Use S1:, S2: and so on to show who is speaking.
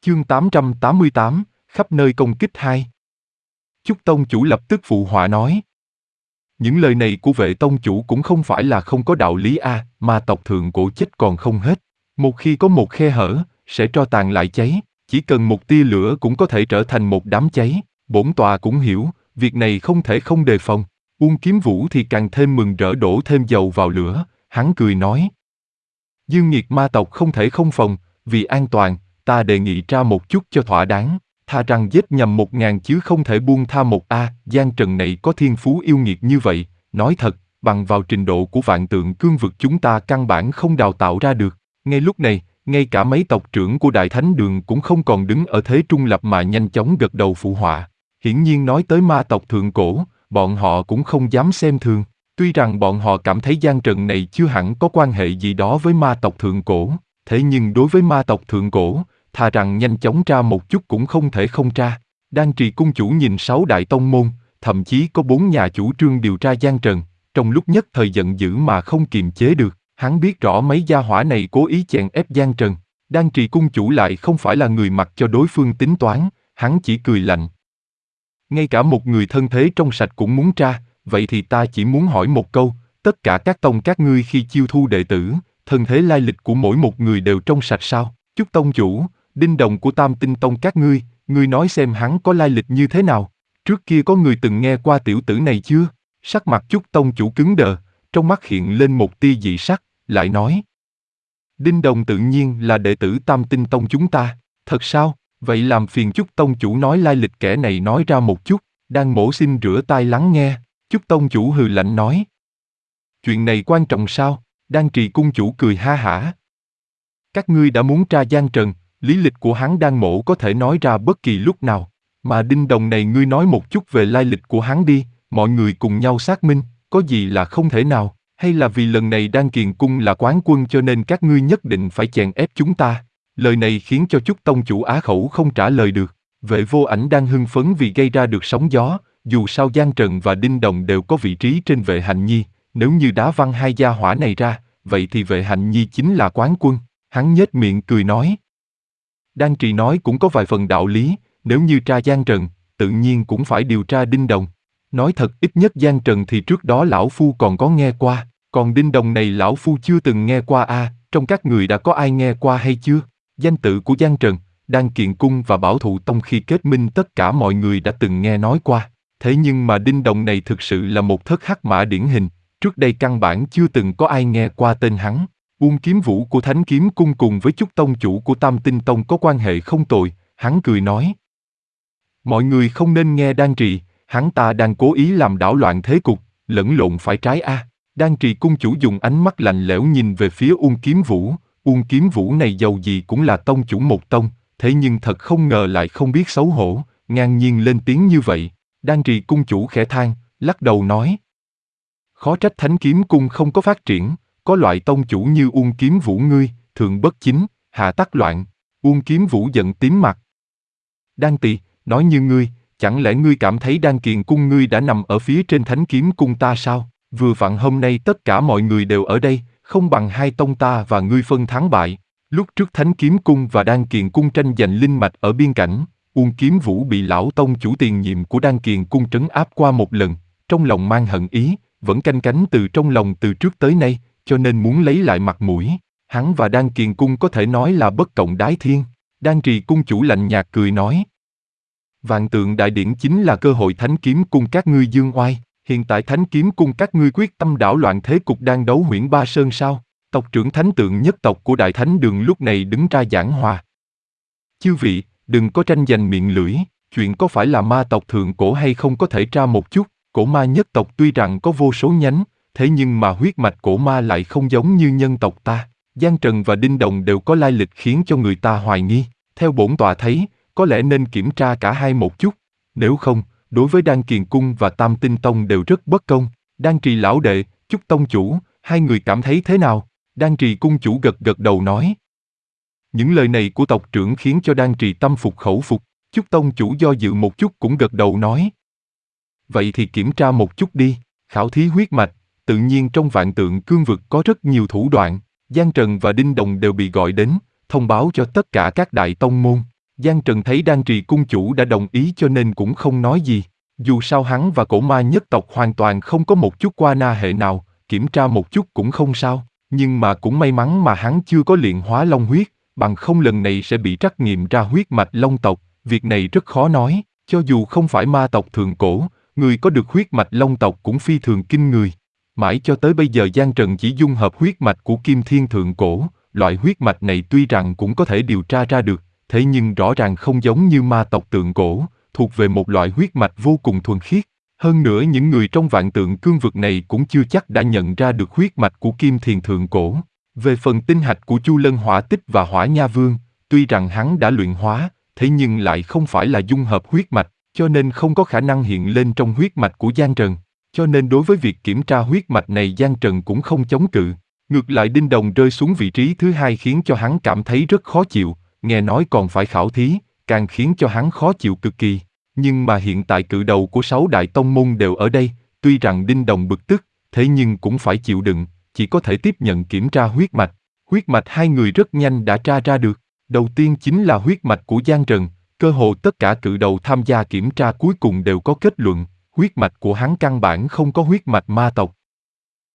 S1: Chương 888, khắp nơi công kích 2. Chúc tông chủ lập tức phụ họa nói. Những lời này của Vệ tông chủ cũng không phải là không có đạo lý a, ma tộc thượng cổ chết còn không hết. Một khi có một khe hở, sẽ tro tàn lại cháy, chỉ cần một tia lửa cũng có thể trở thành một đám cháy. Bổn tọa cũng hiểu, việc này không thể không đề phòng. Uông Kiếm Vũ thì càng thêm mừng rỡ đổ thêm dầu vào lửa, hắn cười nói. Dương nghiệt ma tộc không thể không phòng, vì an toàn, ta đề nghị tra một chút cho thỏa đáng, tha rằng giết nhầm 1000 chứ không thể buông tha một a. Giang Trần này có thiên phú yêu nghiệt như vậy, nói thật, bằng vào trình độ của vạn tượng cương vực chúng ta căn bản không đào tạo ra được. Ngay lúc này, ngay cả mấy tộc trưởng của Đại Thánh Đường cũng không còn đứng ở thế trung lập mà nhanh chóng gật đầu phụ họa. Hiển nhiên nói tới ma tộc thượng cổ, bọn họ cũng không dám xem thường. Tuy rằng bọn họ cảm thấy Giang Trần này chưa hẳn có quan hệ gì đó với ma tộc thượng cổ, thế nhưng đối với ma tộc thượng cổ, thà rằng nhanh chóng tra một chút cũng không thể không tra. Đan Trì cung chủ nhìn 6 đại tông môn, thậm chí có 4 nhà chủ trương điều tra Giang Trần, trong lúc nhất thời giận dữ mà không kiềm chế được. Hắn biết rõ mấy gia hỏa này cố ý chèn ép Giang Trần. Đan Trì cung chủ lại không phải là người mặc cho đối phương tính toán, hắn chỉ cười lạnh. Ngay cả một người thân thế trong sạch cũng muốn tra, vậy thì ta chỉ muốn hỏi một câu, tất cả các tông các ngươi khi chiêu thu đệ tử, thân thế lai lịch của mỗi một người đều trong sạch sao? Chúc tông chủ, Đinh Đồng của Tam Tinh Tông các ngươi nói xem hắn có lai lịch như thế nào? Trước kia có người từng nghe qua tiểu tử này chưa? Sắc mặt Chúc tông chủ cứng đờ, trong mắt hiện lên một tia dị sắc, lại nói. Đinh Đồng tự nhiên là đệ tử Tam Tinh Tông chúng ta, thật sao? Vậy làm phiền Chúc tông chủ nói lai lịch kẻ này nói ra một chút. Đang mổ xin rửa tai lắng nghe. Chúc tông chủ hừ lạnh nói. Chuyện này quan trọng sao? Đan Trì cung chủ cười ha hả. Các ngươi đã muốn tra Giang Trần, lý lịch của hắn Đan mổ có thể nói ra bất kỳ lúc nào. Mà Đinh Đồng này ngươi nói một chút về lai lịch của hắn đi, mọi người cùng nhau xác minh, có gì là không thể nào, hay là vì lần này Đan Kiền cung là quán quân cho nên các ngươi nhất định phải chèn ép chúng ta. Lời này khiến cho Chúc tông chủ á khẩu không trả lời được. Vệ Vô Ảnh đang hưng phấn vì gây ra được sóng gió, dù sao Giang Trần và Đinh Đồng đều có vị trí trên Vệ Hạnh Nhi, nếu như đá văng hai gia hỏa này ra, vậy thì Vệ Hạnh Nhi chính là quán quân. Hắn nhếch miệng cười nói. Đan Trì nói cũng có vài phần đạo lý, nếu như tra Giang Trần, tự nhiên cũng phải điều tra Đinh Đồng. Nói thật ít nhất Giang Trần thì trước đó lão phu còn có nghe qua, còn Đinh Đồng này lão phu chưa từng nghe qua a. Trong các người đã có ai nghe qua hay chưa? Danh tự của Giang Trần, Đan Kiền cung và Bảo Thụ Tông khi kết minh tất cả mọi người đã từng nghe nói qua. Thế nhưng mà Đinh Đồng này thực sự là một thất hắc mã điển hình, trước đây căn bản chưa từng có ai nghe qua tên hắn. Uông Kiếm Vũ của Thánh Kiếm cung cùng với Chúc tông chủ của Tam Tinh Tông có quan hệ không tồi, hắn cười nói. Mọi người không nên nghe Đan Trì, hắn ta đang cố ý làm đảo loạn thế cục, lẫn lộn phải trái a. Đan Trì cung chủ dùng ánh mắt lạnh lẽo nhìn về phía Uông Kiếm Vũ. Uông Kiếm Vũ này dầu gì cũng là tông chủ một tông, thế nhưng thật không ngờ lại không biết xấu hổ, ngang nhiên lên tiếng như vậy. Đan Trì cung chủ khẽ than, lắc đầu nói. Khó trách Thánh Kiếm cung không có phát triển, có loại tông chủ như Uông Kiếm Vũ ngươi, thượng bất chính, hạ tắc loạn. Uông Kiếm Vũ giận tím mặt. Đan Tỳ, nói như ngươi, chẳng lẽ ngươi cảm thấy Đan Kiền cung ngươi đã nằm ở phía trên Thánh Kiếm cung ta sao? Vừa vặn hôm nay tất cả mọi người đều ở đây, không bằng hai tông ta và ngươi phân thắng bại. Lúc trước Thánh Kiếm cung và Đan Kiền cung tranh giành linh mạch ở biên cảnh, Uông Kiếm Vũ bị lão tông chủ tiền nhiệm của Đan Kiền cung trấn áp qua một lần, trong lòng mang hận ý, vẫn canh cánh từ trong lòng từ trước tới nay, cho nên muốn lấy lại mặt mũi. Hắn và Đan Kiền cung có thể nói là bất cộng đái thiên. Đan Trì cung chủ lạnh nhạt cười nói. Vạn tượng đại điển chính là cơ hội Thánh Kiếm cung các ngươi dương oai. Hiện tại Thánh Kiếm cung các ngươi quyết tâm đảo loạn thế cục đang đấu Huyễn Ba Sơn sao? Tộc trưởng Thánh Tượng nhất tộc của Đại Thánh Đường lúc này đứng ra giảng hòa. Chư vị, đừng có tranh giành miệng lưỡi, chuyện có phải là ma tộc thượng cổ hay không có thể tra một chút. Cổ ma nhất tộc tuy rằng có vô số nhánh, thế nhưng mà huyết mạch cổ ma lại không giống như nhân tộc ta. Giang Trần và Đinh Đồng đều có lai lịch khiến cho người ta hoài nghi. Theo bổn tọa thấy, có lẽ nên kiểm tra cả hai một chút. Nếu không, đối với Đan Kiền cung và Tam Tinh Tông đều rất bất công. Đan Trì lão đệ, Chúc tông chủ, hai người cảm thấy thế nào? Đan Trì cung chủ gật gật đầu nói. Những lời này của tộc trưởng khiến cho Đan Trì tâm phục khẩu phục. Chúc tông chủ do dự một chút cũng gật đầu nói. Vậy thì kiểm tra một chút đi, khảo thí huyết mạch, tự nhiên trong vạn tượng cương vực có rất nhiều thủ đoạn. Giang Trần và Đinh Đồng đều bị gọi đến, thông báo cho tất cả các đại tông môn. Giang Trần thấy Đan Trì cung chủ đã đồng ý cho nên cũng không nói gì. Dù sao hắn và cổ ma nhất tộc hoàn toàn không có một chút qua na hệ nào, kiểm tra một chút cũng không sao. Nhưng mà cũng may mắn mà hắn chưa có luyện hóa long huyết, bằng không lần này sẽ bị trắc nghiệm ra huyết mạch long tộc. Việc này rất khó nói, cho dù không phải ma tộc thượng cổ, người có được huyết mạch long tộc cũng phi thường kinh người. Mãi cho tới bây giờ Giang Trần chỉ dung hợp huyết mạch của Kim Thiên thượng cổ, loại huyết mạch này tuy rằng cũng có thể điều tra ra được, thế nhưng rõ ràng không giống như ma tộc tượng cổ, thuộc về một loại huyết mạch vô cùng thuần khiết. Hơn nữa những người trong vạn tượng cương vực này cũng chưa chắc đã nhận ra được huyết mạch của Kim Thiền thượng cổ. Về phần tinh hạch của Chu Lân Hỏa Tích và Hỏa Nha Vương, tuy rằng hắn đã luyện hóa, thế nhưng lại không phải là dung hợp huyết mạch, cho nên không có khả năng hiện lên trong huyết mạch của Giang Trần. Cho nên đối với việc kiểm tra huyết mạch này Giang Trần cũng không chống cự. Ngược lại Đinh Đồng rơi xuống vị trí thứ hai khiến cho hắn cảm thấy rất khó chịu, nghe nói còn phải khảo thí, càng khiến cho hắn khó chịu cực kỳ. Nhưng mà hiện tại cự đầu của 6 đại tông môn đều ở đây, tuy rằng Đinh Đồng bực tức, thế nhưng cũng phải chịu đựng, chỉ có thể tiếp nhận kiểm tra huyết mạch. Huyết mạch hai người rất nhanh đã tra ra được. Đầu tiên chính là huyết mạch của Giang Trần, cơ hồ tất cả cự đầu tham gia kiểm tra cuối cùng đều có kết luận, huyết mạch của hắn căn bản không có huyết mạch ma tộc.